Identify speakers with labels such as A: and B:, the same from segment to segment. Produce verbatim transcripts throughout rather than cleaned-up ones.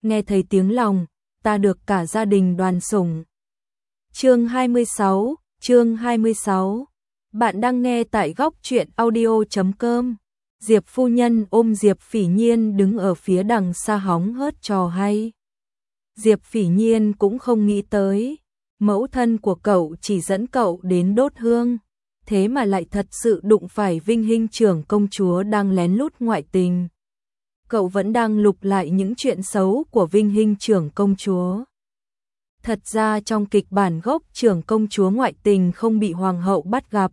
A: nghe thấy tiếng lòng, ta được cả gia đình đoàn sủng. Chương hai mươi sáu, chương hai mươi sáu. Bạn đang nghe tại góc truyện audio chấm com. Diệp phu nhân ôm Diệp Phỉ Nhiên đứng ở phía đằng xa hóng hớt trò hay. Diệp Phỉ Nhiên cũng không nghĩ tới, mẫu thân của cậu chỉ dẫn cậu đến đốt hương, thế mà lại thật sự đụng phải Vinh Hinh trưởng công chúa đang lén lút ngoại tình. Cậu vẫn đang lục lại những chuyện xấu của Vinh Hinh trưởng công chúa. Thật ra trong kịch bản gốc trưởng công chúa ngoại tình không bị hoàng hậu bắt gặp.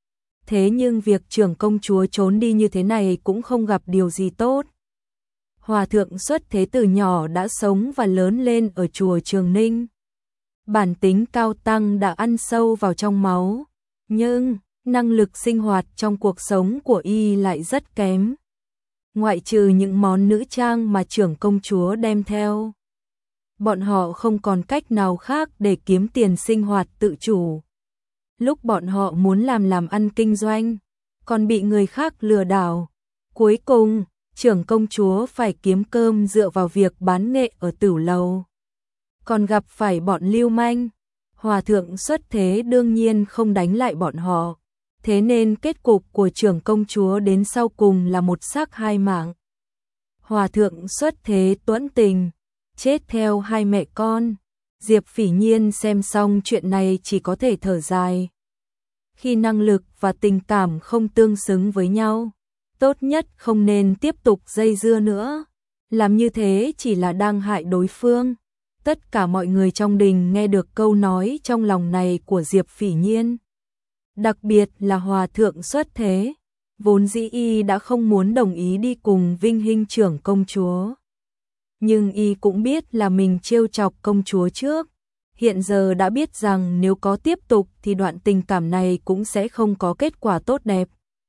A: Thế nhưng việc trưởng công chúa trốn đi như thế này cũng không gặp điều gì tốt. Hòa thượng xuất thế từ nhỏ đã sống và lớn lên ở chùa Trường Ninh. Bản tính cao tăng đã ăn sâu vào trong máu, nhưng năng lực sinh hoạt trong cuộc sống của y lại rất kém. Ngoại trừ những món nữ trang mà trưởng công chúa đem theo, bọn họ không còn cách nào khác để kiếm tiền sinh hoạt tự chủ. Lúc bọn họ muốn làm làm ăn kinh doanh, còn bị người khác lừa đảo. Cuối cùng, trưởng công chúa phải kiếm cơm dựa vào việc bán nghệ ở tửu lầu. Còn gặp phải bọn lưu manh, hòa thượng xuất thế đương nhiên không đánh lại bọn họ. Thế nên kết cục của trưởng công chúa đến sau cùng là một xác hai mạng. Hòa thượng xuất thế tuẫn tình, chết theo hai mẹ con. Diệp Phỉ Nhiên xem xong chuyện này chỉ có thể thở dài. Khi năng lực và tình cảm không tương xứng với nhau, tốt nhất không nên tiếp tục dây dưa nữa. Làm như thế chỉ là đang hại đối phương. Tất cả mọi người trong đình nghe được câu nói trong lòng này của Diệp Phỉ Nhiên. Đặc biệt là hòa thượng xuất thế, vốn dĩ y đã không muốn đồng ý đi cùng Vinh Hinh trưởng công chúa. Nhưng y cũng biết là mình trêu chọc công chúa trước. Hiện giờ đã biết rằng nếu có tiếp tục thì đoạn tình cảm này cũng sẽ không có kết quả tốt đẹp.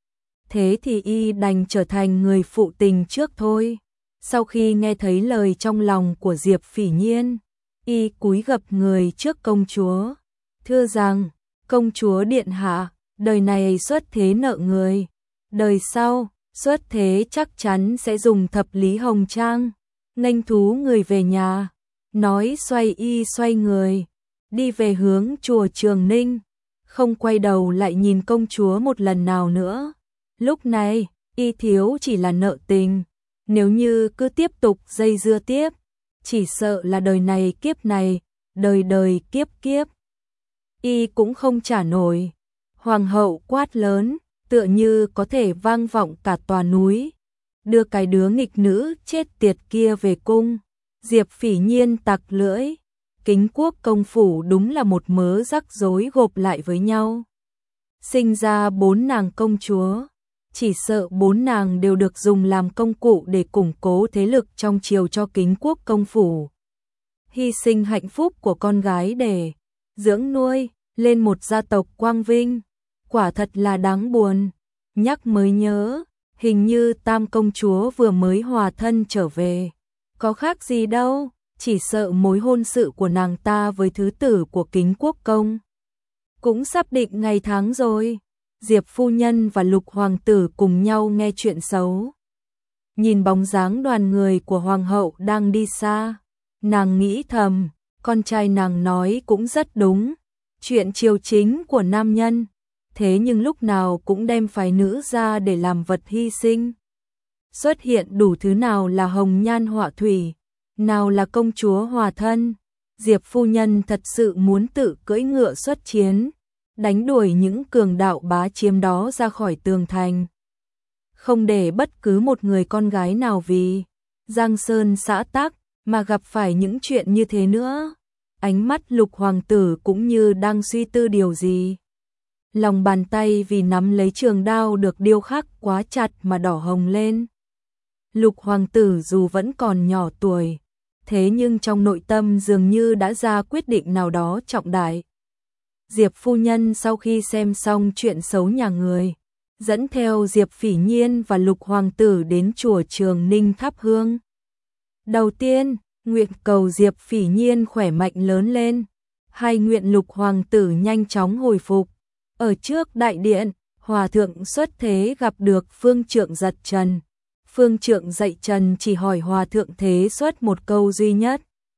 A: Thế thì y đành trở thành người phụ tình trước thôi. Sau khi nghe thấy lời trong lòng của Diệp Phỉ Nhiên, y cúi gập người trước công chúa, thưa rằng, công chúa điện hạ, đời này xuất thế nợ người, đời sau, xuất thế chắc chắn sẽ dùng thập lý hồng trang, nghênh thú người về nhà. Nói xoay y xoay người, đi về hướng chùa Trường Ninh, không quay đầu lại nhìn công chúa một lần nào nữa. Lúc này, y thiếu chỉ là nợ tình, nếu như cứ tiếp tục dây dưa tiếp, chỉ sợ là đời này kiếp này, đời đời kiếp kiếp, y cũng không trả nổi. Hoàng hậu quát lớn, tựa như có thể vang vọng cả tòa núi, đưa cái đứa nghịch nữ chết tiệt kia về cung. Diệp Phỉ Nhiên tặc lưỡi, Kính Quốc công phủ đúng là một mớ rắc rối gộp lại với nhau. Sinh ra bốn nàng công chúa, chỉ sợ bốn nàng đều được dùng làm công cụ để củng cố thế lực trong triều cho Kính Quốc công phủ. Hy sinh hạnh phúc của con gái để dưỡng nuôi lên một gia tộc quang vinh, quả thật là đáng buồn. Nhắc mới nhớ, hình như Tam công chúa vừa mới hòa thân trở về. Có khác gì đâu, chỉ sợ mối hôn sự của nàng ta với thứ tử của Kính Quốc công cũng sắp định ngày tháng rồi. Diệp phu nhân và Lục hoàng tử cùng nhau nghe chuyện xấu. Nhìn bóng dáng đoàn người của hoàng hậu đang đi xa, nàng nghĩ thầm, con trai nàng nói cũng rất đúng, chuyện triều chính của nam nhân, thế nhưng lúc nào cũng đem phái nữ ra để làm vật hy sinh. Xuất hiện đủ thứ, nào là hồng nhan họa thủy, nào là công chúa hòa thân. Diệp phu nhân thật sự muốn tự cưỡi ngựa xuất chiến, đánh đuổi những cường đạo bá chiếm đó ra khỏi tường thành. Không để bất cứ một người con gái nào vì Giang Sơn xã tắc mà gặp phải những chuyện như thế nữa. Ánh mắt Lục hoàng tử cũng như đang suy tư điều gì. Lòng bàn tay vì nắm lấy trường đao được điêu khắc quá chặt mà đỏ hồng lên. Lục hoàng tử dù vẫn còn nhỏ tuổi, thế nhưng trong nội tâm dường như đã ra quyết định nào đó trọng đại. Diệp phu nhân sau khi xem xong chuyện xấu nhà người, dẫn theo Diệp Phỉ Nhiên và Lục hoàng tử đến chùa Trường Ninh thắp hương. Đầu tiên, nguyện cầu Diệp Phỉ Nhiên khỏe mạnh lớn lên, hai nguyện Lục hoàng tử nhanh chóng hồi phục. Ở trước đại điện, hòa thượng xuất thế gặp được phương trượng giật trần. Phương Trượng dạy Trần chỉ hỏi Hòa Thượng Thế Xuất một câu duy nhất.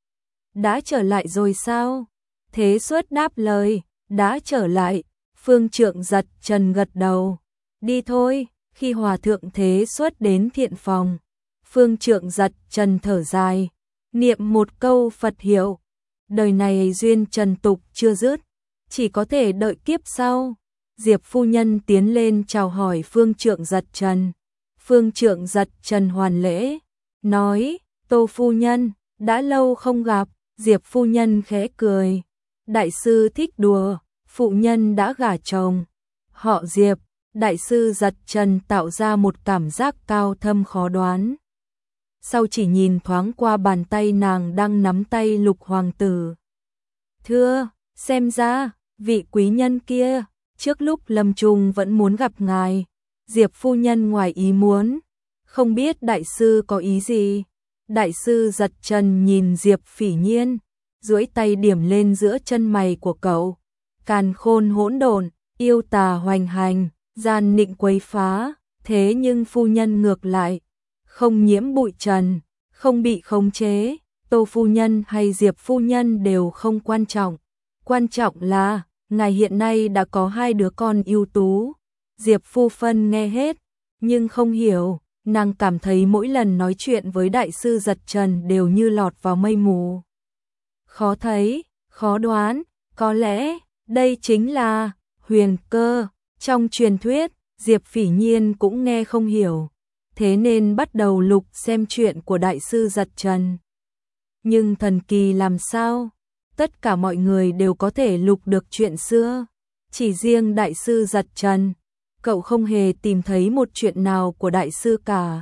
A: Đã trở lại rồi sao? Thế Xuất đáp lời, đã trở lại. Phương Trượng giật Trần gật đầu. Đi thôi. Khi Hòa Thượng Thế Xuất đến thiện phòng, Phương Trượng giật Trần thở dài, niệm một câu Phật hiệu. Đời này duyên trần tục chưa dứt, chỉ có thể đợi kiếp sau. Diệp phu nhân tiến lên chào hỏi Phương Trượng giật Trần. Phương Trượng giật Trần hoàn lễ, nói, Tô phu nhân, đã lâu không gặp. Diệp phu nhân khẽ cười, đại sư thích đùa, phụ nhân đã gả chồng. Họ Diệp, đại sư giật Trần tạo ra một cảm giác cao thâm khó đoán. Sau chỉ nhìn thoáng qua bàn tay nàng đang nắm tay Lục hoàng tử. Thưa, xem ra, vị quý nhân kia, trước lúc lâm chung vẫn muốn gặp ngài. Diệp phu nhân ngoài ý muốn, không biết đại sư có ý gì. Đại sư giật Trần nhìn Diệp Phỉ Nhiên, duỗi tay điểm lên giữa chân mày của cậu. Càn khôn hỗn độn, yêu tà hoành hành, gian nịnh quấy phá, thế nhưng phu nhân ngược lại, không nhiễm bụi trần, không bị khống chế. Tô phu nhân hay Diệp phu nhân đều không quan trọng, quan trọng là ngài hiện nay đã có hai đứa con ưu tú. Diệp phu phân nghe hết, nhưng không hiểu, nàng cảm thấy mỗi lần nói chuyện với đại sư giật Trần đều như lọt vào mây mù. Khó thấy, khó đoán, có lẽ đây chính là huyền cơ. Trong truyền thuyết, Diệp Phỉ Nhiên cũng nghe không hiểu, thế nên bắt đầu lục xem chuyện của đại sư giật Trần. Nhưng thần kỳ làm sao? Tất cả mọi người đều có thể lục được chuyện xưa, chỉ riêng đại sư giật Trần, cậu không hề tìm thấy một chuyện nào của đại sư cả.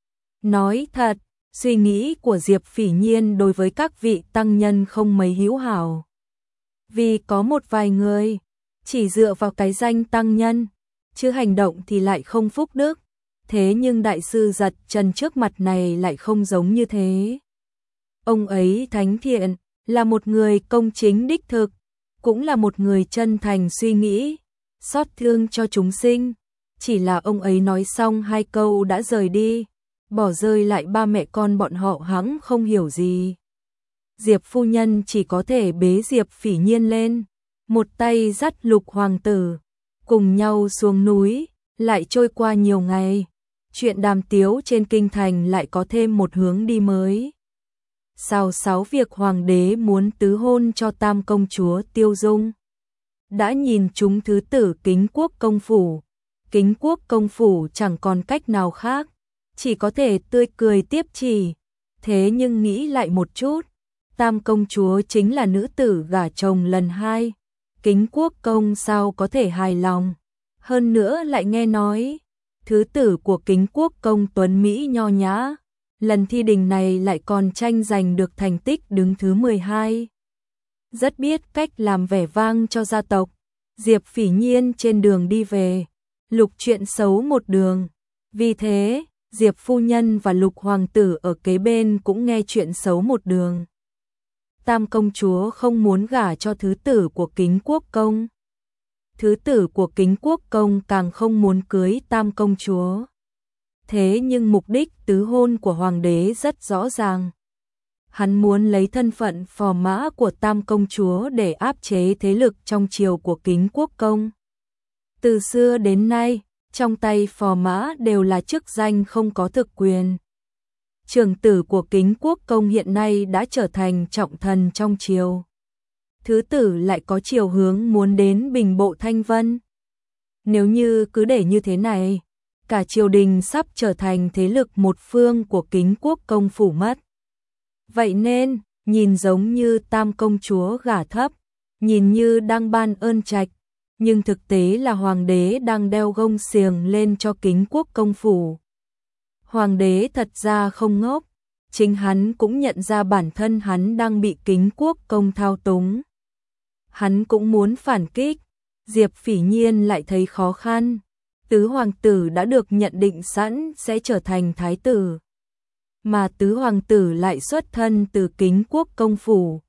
A: Nói thật, suy nghĩ của Diệp Phỉ Nhiên đối với các vị tăng nhân không mấy hữu hảo. Vì có một vài người chỉ dựa vào cái danh tăng nhân, chứ hành động thì lại không phúc đức. Thế nhưng đại sư giật Trần trước mặt này lại không giống như thế. Ông ấy thánh thiện, là một người công chính đích thực, cũng là một người chân thành suy nghĩ, xót thương cho chúng sinh. Chỉ là ông ấy nói xong hai câu đã rời đi, bỏ rơi lại ba mẹ con bọn họ hẵng không hiểu gì. Diệp phu nhân chỉ có thể bế Diệp Phỉ Nhiên lên, một tay dắt Lục hoàng tử, cùng nhau xuống núi. Lại trôi qua nhiều ngày, chuyện đàm tiếu trên kinh thành lại có thêm một hướng đi mới. Sau sáu việc hoàng đế muốn tứ hôn cho tam công chúa Tiêu Dung, đã nhìn chúng thứ tử Kính Quốc công phủ. Kính Quốc công phủ chẳng còn cách nào khác, chỉ có thể tươi cười tiếp chỉ. Thế nhưng nghĩ lại một chút, tam công chúa chính là nữ tử gả chồng lần hai, Kính Quốc công sao có thể hài lòng. Hơn nữa lại nghe nói, thứ tử của Kính Quốc công tuấn Mỹ nho nhã, lần thi đình này lại còn tranh giành được thành tích đứng thứ mười hai. Rất biết cách làm vẻ vang cho gia tộc. Diệp Phỉ Nhiên trên đường đi về, lục chuyện xấu một đường. Vì thế, Diệp phu nhân và Lục hoàng tử ở kế bên cũng nghe chuyện xấu một đường. Tam công chúa không muốn gả cho thứ tử của Kính Quốc công. Thứ tử của Kính Quốc công càng không muốn cưới tam công chúa. Thế nhưng mục đích tứ hôn của hoàng đế rất rõ ràng. Hắn muốn lấy thân phận phò mã của tam công chúa để áp chế thế lực trong triều của Kính Quốc công. Từ xưa đến nay, trong tay phò mã đều là chức danh không có thực quyền. Trưởng tử của Kính Quốc công hiện nay đã trở thành trọng thần trong triều. Thứ tử lại có chiều hướng muốn đến Bình Bộ Thanh Vân. Nếu như cứ để như thế này, cả triều đình sắp trở thành thế lực một phương của Kính Quốc công phủ mất. Vậy nên, nhìn giống như tam công chúa gả thấp, nhìn như đang ban ơn trạch, nhưng thực tế là hoàng đế đang đeo gông xiềng lên cho Kính Quốc công phủ. Hoàng đế thật ra không ngốc, chính hắn cũng nhận ra bản thân hắn đang bị Kính Quốc công thao túng. Hắn cũng muốn phản kích, Diệp Phỉ Nhiên lại thấy khó khăn. Tứ hoàng tử đã được nhận định sẵn sẽ trở thành thái tử, mà tứ hoàng tử lại xuất thân từ Kính Quốc công phủ.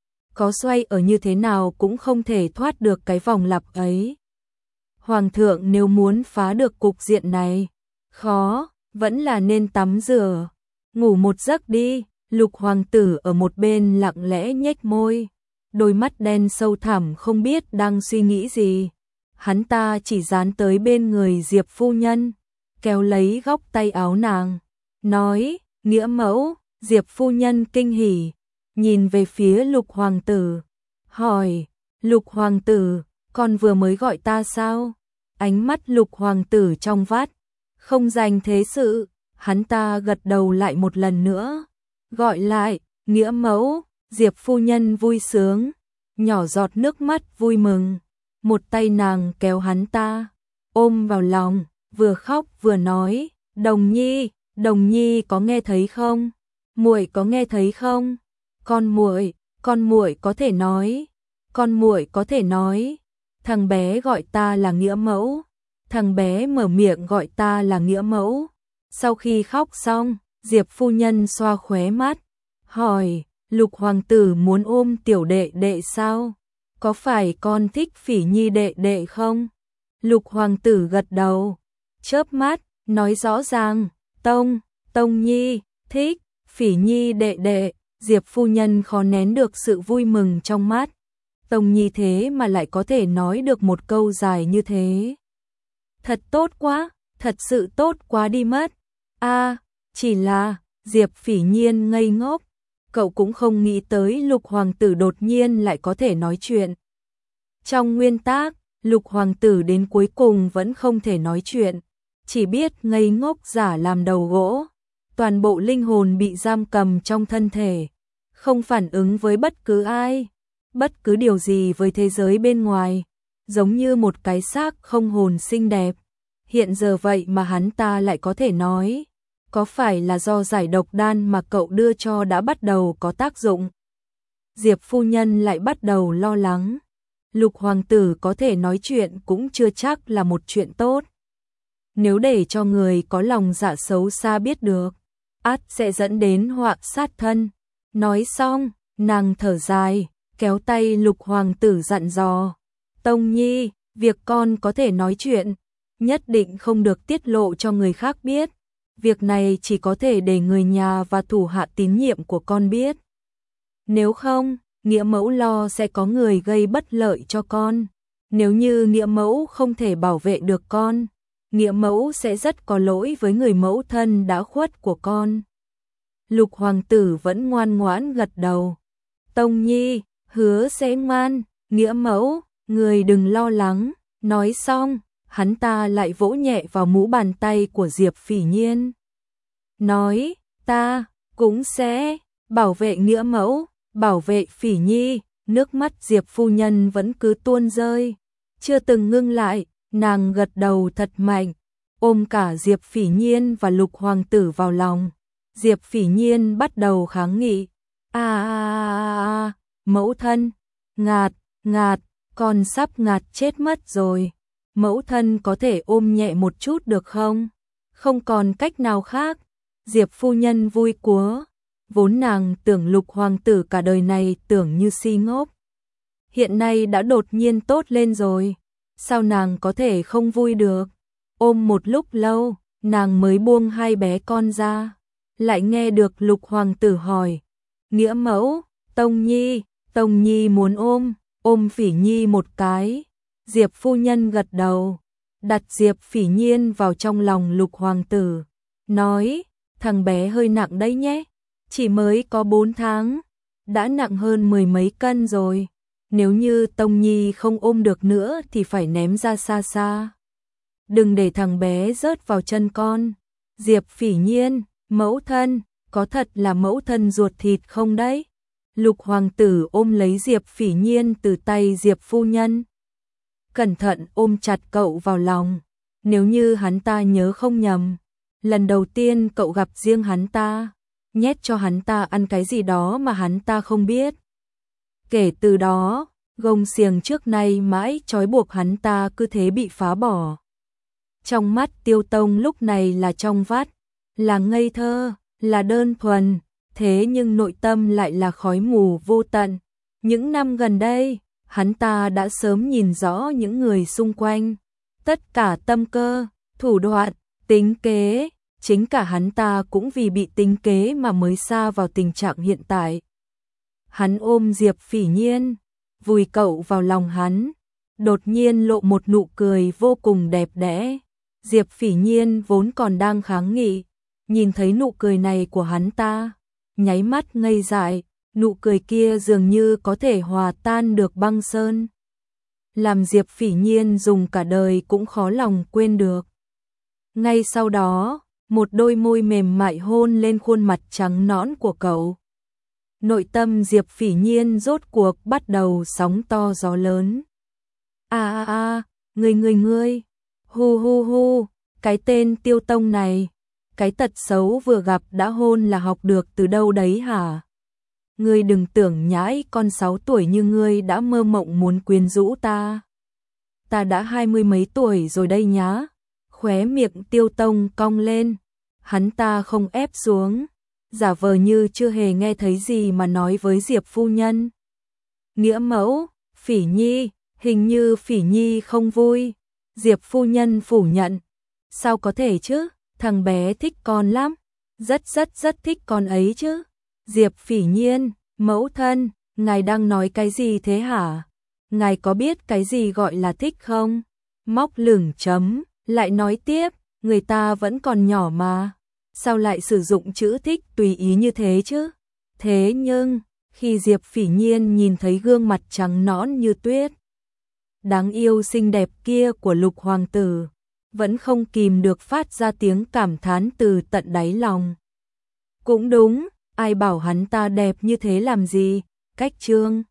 A: Có xoay ở như thế nào cũng không thể thoát được cái vòng lặp ấy. Hoàng thượng nếu muốn phá được cục diện này, khó, vẫn là nên tắm rửa, ngủ một giấc đi. Lục hoàng tử ở một bên lặng lẽ nhếch môi, đôi mắt đen sâu thẳm không biết đang suy nghĩ gì. Hắn ta chỉ dán tới bên người Diệp phu nhân, kéo lấy góc tay áo nàng, nói, nghĩa mẫu. Diệp phu nhân kinh hỉ, nhìn về phía Lục hoàng tử, hỏi, Lục hoàng tử, con vừa mới gọi ta sao? Ánh mắt Lục hoàng tử trong vắt, không dành thế sự, hắn ta gật đầu lại một lần nữa, gọi lại, nghĩa mẫu. Diệp phu nhân vui sướng, nhỏ giọt nước mắt vui mừng, một tay nàng kéo hắn ta, ôm vào lòng, vừa khóc vừa nói, Đồng Nhi, Đồng Nhi có nghe thấy không? Muội có nghe thấy không? Con muội, con muội có thể nói, con muội có thể nói, thằng bé gọi ta là nghĩa mẫu, thằng bé mở miệng gọi ta là nghĩa mẫu. Sau khi khóc xong, Diệp phu nhân xoa khóe mắt, hỏi, Lục hoàng tử muốn ôm tiểu đệ đệ sao? Có phải con thích Phỉ Nhi đệ đệ không? Lục hoàng tử gật đầu, chớp mắt, nói rõ ràng, Tông, Tông Nhi, thích, Phỉ Nhi đệ đệ. Diệp phu nhân khó nén được sự vui mừng trong mắt. Tông Nhi thế mà lại có thể nói được một câu dài như thế. Thật tốt quá, thật sự tốt quá đi mất. A, chỉ là, Diệp Phỉ Nhiên ngây ngốc, cậu cũng không nghĩ tới Lục hoàng tử đột nhiên lại có thể nói chuyện. Trong nguyên tắc, Lục hoàng tử đến cuối cùng vẫn không thể nói chuyện, chỉ biết ngây ngốc giả làm đầu gỗ, toàn bộ linh hồn bị giam cầm trong thân thể, không phản ứng với bất cứ ai, bất cứ điều gì với thế giới bên ngoài, giống như một cái xác không hồn xinh đẹp. Hiện giờ vậy mà hắn ta lại có thể nói, có phải là do giải độc đan mà cậu đưa cho đã bắt đầu có tác dụng? Diệp phu nhân lại bắt đầu lo lắng. Lục hoàng tử có thể nói chuyện cũng chưa chắc là một chuyện tốt. Nếu để cho người có lòng dạ xấu xa biết được, ắt sẽ dẫn đến họa sát thân. Nói xong, nàng thở dài, kéo tay Lục hoàng tử dặn dò, Tông Nhi, việc con có thể nói chuyện, nhất định không được tiết lộ cho người khác biết. Việc này chỉ có thể để người nhà và thủ hạ tín nhiệm của con biết. Nếu không, nghĩa mẫu lo sẽ có người gây bất lợi cho con. Nếu như nghĩa mẫu không thể bảo vệ được con, nghĩa mẫu sẽ rất có lỗi với người mẫu thân đã khuất của con. Lục hoàng tử vẫn ngoan ngoãn gật đầu. Tông Nhi, hứa sẽ ngoan, nghĩa mẫu, người đừng lo lắng. Nói xong, hắn ta lại vỗ nhẹ vào mũ bàn tay của Diệp Phỉ Nhiên. Nói, ta cũng sẽ bảo vệ nghĩa mẫu, bảo vệ Phỉ Nhi. Nước mắt Diệp phu nhân vẫn cứ tuôn rơi, chưa từng ngưng lại, nàng gật đầu thật mạnh, ôm cả Diệp Phỉ Nhiên và Lục hoàng tử vào lòng. Diệp Phỉ Nhiên bắt đầu kháng nghị. A a a, mẫu thân, ngạt, ngạt, con sắp ngạt chết mất rồi. Mẫu thân có thể ôm nhẹ một chút được không? Không còn cách nào khác. Diệp phu nhân vui cúa, vốn nàng tưởng Lục hoàng tử cả đời này tưởng như si ngốc, hiện nay đã đột nhiên tốt lên rồi, sao nàng có thể không vui được? Ôm một lúc lâu, nàng mới buông hai bé con ra, lại nghe được Lục hoàng tử hỏi, nghĩa mẫu, Tông Nhi, Tông Nhi muốn ôm, ôm Phỉ Nhi một cái. Diệp phu nhân gật đầu, đặt Diệp Phỉ Nhiên vào trong lòng Lục hoàng tử, nói, thằng bé hơi nặng đấy nhé, chỉ mới có bốn tháng, đã nặng hơn mười mấy cân rồi, nếu như Tông Nhi không ôm được nữa thì phải ném ra xa xa. Đừng để thằng bé rớt vào chân con. Diệp Phỉ Nhiên, mẫu thân, có thật là mẫu thân ruột thịt không đấy? Lục hoàng tử ôm lấy Diệp Phỉ Nhiên từ tay Diệp phu nhân, cẩn thận ôm chặt cậu vào lòng. Nếu như hắn ta nhớ không nhầm, lần đầu tiên cậu gặp riêng hắn ta, nhét cho hắn ta ăn cái gì đó mà hắn ta không biết. Kể từ đó, gông xiềng trước nay mãi trói buộc hắn ta cứ thế bị phá bỏ. Trong mắt Tiêu Tông lúc này là trong vắt, là ngây thơ, là đơn thuần, thế nhưng nội tâm lại là khói mù vô tận. Những năm gần đây, hắn ta đã sớm nhìn rõ những người xung quanh, tất cả tâm cơ, thủ đoạn, tính kế, chính cả hắn ta cũng vì bị tính kế mà mới sa vào tình trạng hiện tại. Hắn ôm Diệp Phỉ Nhiên, vùi cậu vào lòng hắn, đột nhiên lộ một nụ cười vô cùng đẹp đẽ. Diệp Phỉ Nhiên vốn còn đang kháng nghị, nhìn thấy nụ cười này của hắn ta, nháy mắt ngây dại, nụ cười kia dường như có thể hòa tan được băng sơn, làm Diệp Phỉ Nhiên dùng cả đời cũng khó lòng quên được. Ngay sau đó, một đôi môi mềm mại hôn lên khuôn mặt trắng nõn của cậu. Nội tâm Diệp Phỉ Nhiên rốt cuộc bắt đầu sóng to gió lớn. A a a, ngươi ngươi ngươi, hu hu hu, cái tên Tiêu Tông này, cái tật xấu vừa gặp đã hôn là học được từ đâu đấy hả? Ngươi đừng tưởng nhãi con sáu tuổi như ngươi đã mơ mộng muốn quyến rũ ta. Ta đã hai mươi mấy tuổi rồi đây nhá. Khóe miệng Tiêu Tông cong lên, hắn ta không ép xuống, giả vờ như chưa hề nghe thấy gì mà nói với Diệp phu nhân. Nghĩa mẫu, Phỉ Nhi, hình như Phỉ Nhi không vui. Diệp phu nhân phủ nhận. Sao có thể chứ, thằng bé thích con lắm, rất rất rất thích con ấy chứ. Diệp Phỉ Nhiên, mẫu thân, ngài đang nói cái gì thế hả? Ngài có biết cái gì gọi là thích không? Móc lửng chấm, lại nói tiếp, người ta vẫn còn nhỏ mà, sao lại sử dụng chữ thích tùy ý như thế chứ? Thế nhưng, khi Diệp Phỉ Nhiên nhìn thấy gương mặt trắng nõn như tuyết, đáng yêu xinh đẹp kia của Lục hoàng tử, vẫn không kìm được phát ra tiếng cảm thán từ tận đáy lòng. Cũng đúng, ai bảo hắn ta đẹp như thế làm gì, cách chương